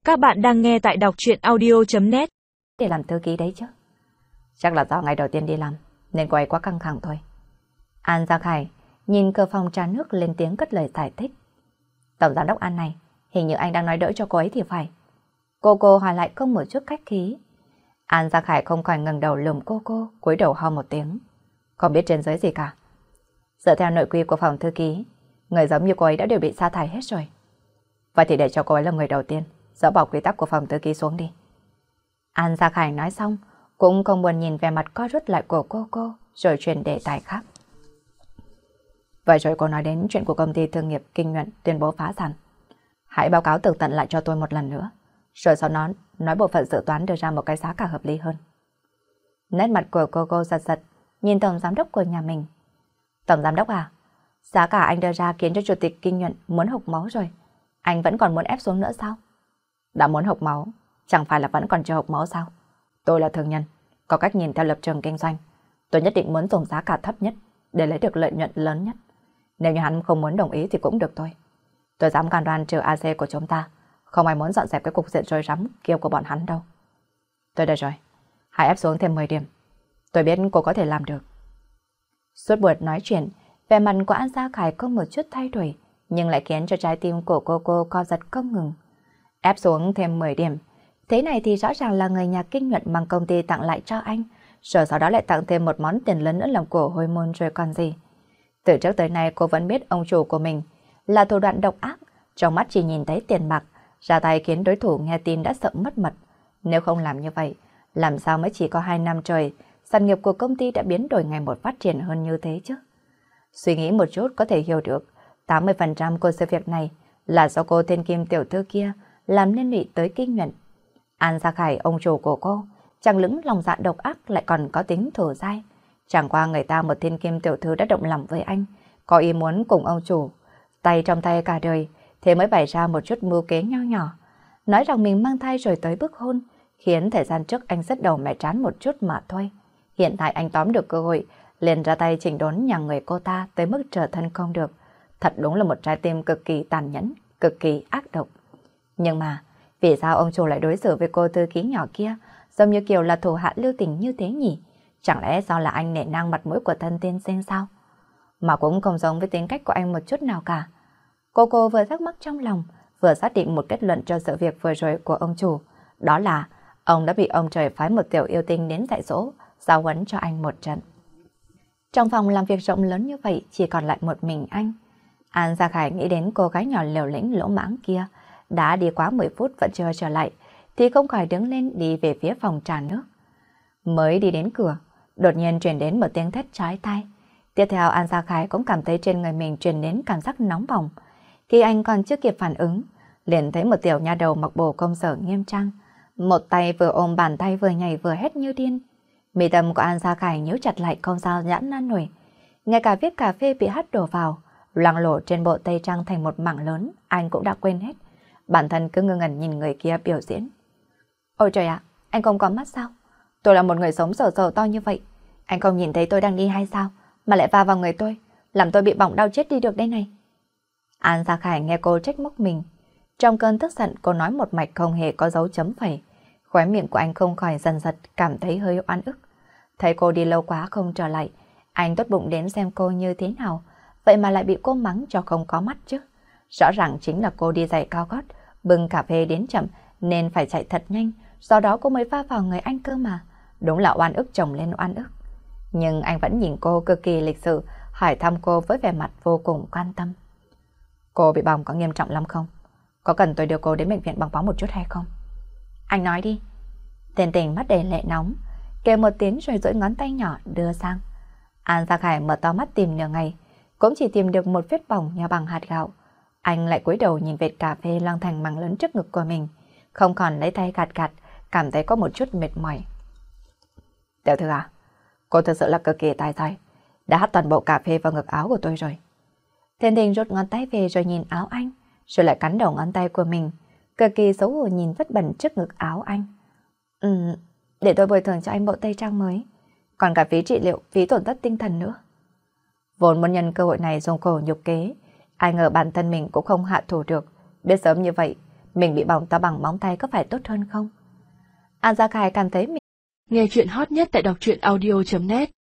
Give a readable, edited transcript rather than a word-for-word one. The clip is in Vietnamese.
Các bạn đang nghe tại đọc truyện audio.net. Để làm thư ký đấy chứ. Chắc là do ngày đầu tiên đi làm nên cô ấy quá căng thẳng thôi. An Gia Khải nhìn cửa phòng trà nước lên tiếng cất lời giải thích. Tổng giám đốc An này, hình như anh đang nói đỡ cho cô ấy thì phải. Cô hỏi lại không một chút khách khí. An Gia Khải không khỏi ngẩng đầu lườm cô, cúi đầu ho một tiếng. Không biết trên dưới gì cả. Dựa theo nội quy của phòng thư ký, người giống như cô ấy đã đều bị sa thải hết rồi. Vậy thì để cho cô ấy là người đầu tiên dỡ bỏ quy tắc của phòng thư ký xuống đi. An Gia Khải nói xong, cũng không buồn nhìn về mặt co rút lại của cô, rồi chuyển đề tài khác. Vậy rồi cô nói đến chuyện của công ty thương nghiệp Kinh Nhuận tuyên bố phá sản. Hãy báo cáo tường tận lại cho tôi một lần nữa, rồi sau đó nói bộ phận dự toán đưa ra một cái giá cả hợp lý hơn. Nét mặt của cô giật, nhìn tổng giám đốc của nhà mình. Tổng giám đốc à, giá cả anh đưa ra khiến cho chủ tịch Kinh Nhuận muốn hộc máu rồi. Anh vẫn còn muốn ép xuống nữa sao? Đã muốn hộc máu, chẳng phải là vẫn còn chưa hộc máu sao? Tôi là thương nhân, có cách nhìn theo lập trường kinh doanh. Tôi nhất định muốn dùng giá cả thấp nhất để lấy được lợi nhuận lớn nhất. Nếu như hắn không muốn đồng ý thì cũng được thôi. Tôi dám cam đoan trừ AC của chúng ta, không ai muốn dọn dẹp cái cục diện rối rắm kia của bọn hắn đâu. Tôi đây rồi, hãy ép xuống thêm 10 điểm. Tôi biết cô có thể làm được. Suốt buổi nói chuyện, vẻ mặt của An Gia Khải không một chút thay đổi, nhưng lại khiến cho trái tim của cô co giật không ngừng. Ép xuống thêm 10 điểm. Thế này thì rõ ràng là người nhà Kinh Nhuận mang công ty tặng lại cho anh, rồi sau đó lại tặng thêm một món tiền lớn nữa làm của hồi môn rồi còn gì. Từ trước tới nay cô vẫn biết ông chủ của mình là thủ đoạn độc ác, trong mắt chỉ nhìn thấy tiền bạc, ra tay khiến đối thủ nghe tin đã sợ mất mật. Nếu không làm như vậy, làm sao mới chỉ có 2 năm trời, sản nghiệp của công ty đã biến đổi ngày một phát triển hơn như thế chứ? Suy nghĩ một chút có thể hiểu được, 80% của sự việc này là do cô thiên kim tiểu thư kia làm liên lụy tới Kinh Nhuận. An Gia Khải, ông chủ của cô, chẳng lững lòng dạ độc ác lại còn có tính thổ dai. Chẳng qua người ta một thiên kim tiểu thư đã động lòng với anh, có ý muốn cùng ông chủ, tay trong tay cả đời, thế mới bày ra một chút mưu kế nho nhỏ. Nói rằng mình mang thai rồi tới bức hôn, khiến thời gian trước anh rất đầu mẻ trán một chút mà thôi. Hiện tại anh tóm được cơ hội, liền ra tay chỉnh đốn nhà người cô ta tới mức trở thân không được. Thật đúng là một trái tim cực kỳ tàn nhẫn, cực kỳ ác độc. Nhưng mà, vì sao ông chủ lại đối xử với cô thư ký nhỏ kia giống như kiểu là thủ hạ lưu tình như thế nhỉ? Chẳng lẽ do là anh nể nang mặt mũi của thân tiên sinh sao? Mà cũng không giống với tính cách của anh một chút nào cả. Cô vừa thắc mắc trong lòng, vừa xác định một kết luận cho sự việc vừa rồi của ông chủ. Đó là ông đã bị ông trời phái một tiểu yêu tinh đến dạy dỗ, giáo huấn cho anh một trận. Trong phòng làm việc rộng lớn như vậy chỉ còn lại một mình anh. An Gia Khải nghĩ đến cô gái nhỏ liều lĩnh lỗ mãng kia, đã đi quá 10 phút vẫn chưa trở lại, thì không khỏi đứng lên đi về phía phòng trà nước. Mới đi đến cửa, đột nhiên truyền đến một tiếng thét chói tai. Tiếp theo An Gia Khải cũng cảm thấy trên người mình truyền đến cảm giác nóng bỏng. Khi anh còn chưa kịp phản ứng, liền thấy một tiểu nha đầu mặc bộ công sở nghiêm trang, một tay vừa ôm bàn tay vừa nhảy vừa hét như điên. Mi tâm của An Gia Khải nhíu chặt lại không sao giãn nan nổi. Ngay cả viết cà phê bị hắt đổ vào, loang lổ trên bộ tây trang thành một mảng lớn, anh cũng đã quên hết. Bản thân cứ ngơ ngẩn nhìn người kia biểu diễn. Ôi trời ạ, anh không có mắt sao? Tôi là một người sống sờ to như vậy. Anh không nhìn thấy tôi đang đi hay sao? Mà lại va vào người tôi, làm tôi bị bỏng đau chết đi được đây này. An Gia Khải nghe cô trách móc mình. Trong cơn tức giận cô nói một mạch không hề có dấu chấm phẩy. Khóe miệng của anh không khỏi dần giật cảm thấy hơi oan ức. Thấy cô đi lâu quá không trở lại, anh tốt bụng đến xem cô như thế nào. Vậy mà lại bị cô mắng cho không có mắt chứ. Rõ ràng chính là cô đi giày cao gót, bưng cà phê đến chậm nên phải chạy thật nhanh, do đó cô mới va vào người anh cơ mà. Đúng là oan ức chồng lên oan ức. Nhưng anh vẫn nhìn cô cực kỳ lịch sự, hỏi thăm cô với vẻ mặt vô cùng quan tâm. Cô bị bỏng có nghiêm trọng lắm không? Có cần tôi đưa cô đến bệnh viện băng bó một chút hay không? Anh nói đi. Tên tình mắt đầy lệ nóng, kêu một tiếng rồi duỗi ngón tay nhỏ đưa sang. An Gia Khải mở to mắt tìm nửa ngày, cũng chỉ tìm được một vết bỏng nhỏ bằng hạt gạo. Anh lại cúi đầu nhìn vệt cà phê loang thành mảng lớn trước ngực của mình, không còn lấy tay gạt, cảm thấy có một chút mệt mỏi. Tiểu thư à, cô thực sự là cực kỳ tài giỏi, đã hắt toàn bộ cà phê vào ngực áo của tôi rồi. Thiên Đình rút ngón tay về rồi nhìn áo anh, rồi lại cắn đầu ngón tay của mình, cực kỳ xấu hổ nhìn vết bẩn trước ngực áo anh. Để tôi bồi thường cho anh bộ tây trang mới, còn cả phí trị liệu, phí tổn thất tinh thần nữa. Vốn muốn nhân cơ hội này dùng cổ nhục kế, ai ngờ bản thân mình cũng không hạ thủ được. Biết sớm như vậy, mình bị bỏng to bằng móng tay có phải tốt hơn không? An Gia Khải cảm thấy mình... Nghe chuyện hot nhất tại đọc truyện audio.net